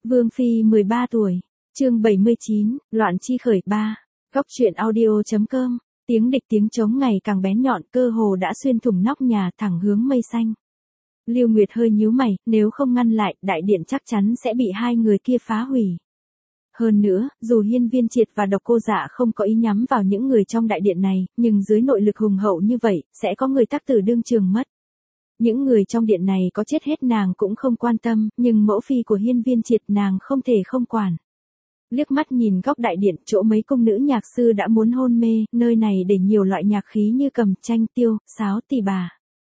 Vương Phi 13 tuổi, chương 79, loạn chi khởi 3, góc truyện audio.com, tiếng địch tiếng trống ngày càng bén nhọn cơ hồ đã xuyên thủng nóc nhà thẳng hướng mây xanh. Lưu Nguyệt hơi nhíu mày, nếu không ngăn lại, đại điện chắc chắn sẽ bị hai người kia phá hủy. Hơn nữa, dù Hiên Viên Triệt và Độc Cô Dạ không có ý nhắm vào những người trong đại điện này, nhưng dưới nội lực hùng hậu như vậy, sẽ có người tắc tử đương trường mất. Những người trong điện này có chết hết nàng cũng không quan tâm, nhưng mẫu phi của Hiên Viên Triệt nàng không thể không quản. Liếc mắt nhìn góc đại điện, chỗ mấy cung nữ nhạc sư đã muốn hôn mê, nơi này để nhiều loại nhạc khí như cầm, tranh, tiêu, sáo, tỳ bà.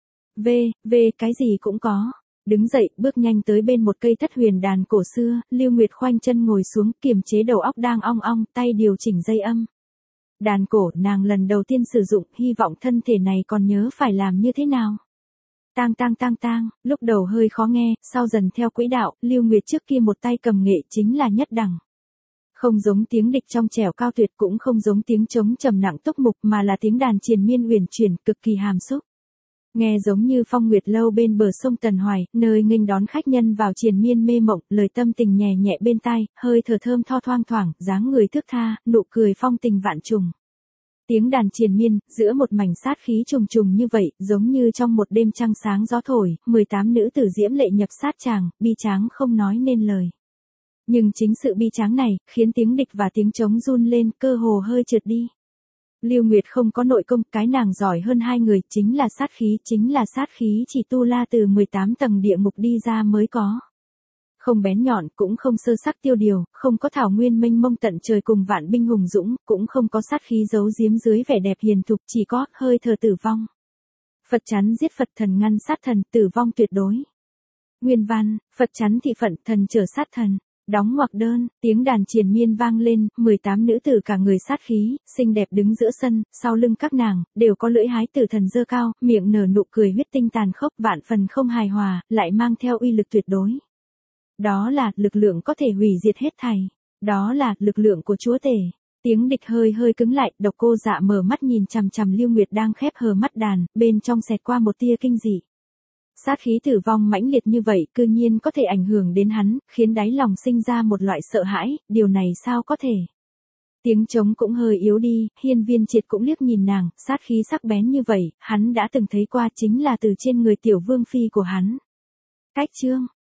Cái gì cũng có. Đứng dậy, bước nhanh tới bên một cây thất huyền đàn cổ xưa, Lưu Nguyệt khoanh chân ngồi xuống, kiềm chế đầu óc đang ong ong, tay điều chỉnh dây âm. Đàn cổ nàng lần đầu tiên sử dụng, hy vọng thân thể này còn nhớ phải làm như thế nào. Tang, lúc đầu hơi khó nghe, sau dần theo quỹ đạo, Lưu Nguyệt trước kia một tay cầm nghệ chính là nhất đẳng. Không giống tiếng địch trong trẻo cao tuyệt, cũng không giống tiếng trống trầm nặng túc mục, mà là tiếng đàn triền miên uyển chuyển, cực kỳ hàm xúc. Nghe giống như phong nguyệt lâu bên bờ sông Tần Hoài, nơi nghênh đón khách nhân vào triền miên mê mộng, lời tâm tình nhẹ nhẹ bên tai, hơi thở thơm tho thoang thoảng, dáng người thước tha, nụ cười phong tình vạn trùng. Tiếng đàn triền miên, giữa một mảnh sát khí trùng trùng như vậy, giống như trong một đêm trăng sáng gió thổi, 18 nữ tử diễm lệ nhập sát chàng, bi tráng không nói nên lời. Nhưng chính sự bi tráng này, khiến tiếng địch và tiếng trống run lên, cơ hồ hơi trượt đi. Lưu Nguyệt không có nội công, cái nàng giỏi hơn hai người, chính là sát khí chỉ tu la từ 18 tầng địa ngục đi ra mới có. Không bén nhọn, cũng không sơ sắc tiêu điều, không có thảo nguyên mênh mông tận trời cùng vạn binh hùng dũng, cũng không có sát khí giấu giếm dưới vẻ đẹp hiền thục, chỉ có hơi thở tử vong. Phật chắn giết Phật, thần ngăn sát thần, tử vong tuyệt đối. Nguyên văn, Phật chắn thị phận, thần trở sát thần. Đóng ngoặc đơn, tiếng đàn triền miên vang lên, 18 nữ tử cả người sát khí, xinh đẹp đứng giữa sân, sau lưng các nàng, đều có lưỡi hái tử thần giơ cao, miệng nở nụ cười huyết tinh tàn khốc, vạn phần không hài hòa, lại mang theo uy lực tuyệt đối. Đó là lực lượng có thể hủy diệt hết thảy. Đó là lực lượng của chúa tể. Tiếng địch hơi cứng lại, Độc Cô Dạ mở mắt nhìn chằm chằm Lưu Nguyệt đang khép hờ mắt đàn, bên trong xẹt qua một tia kinh dị. Sát khí tử vong mãnh liệt như vậy, cư nhiên có thể ảnh hưởng đến hắn, khiến đáy lòng sinh ra một loại sợ hãi, điều này sao có thể. Tiếng trống cũng hơi yếu đi, Hiên Viên Triệt cũng liếc nhìn nàng, sát khí sắc bén như vậy, hắn đã từng thấy qua, chính là từ trên người tiểu vương phi của hắn. Cách chương,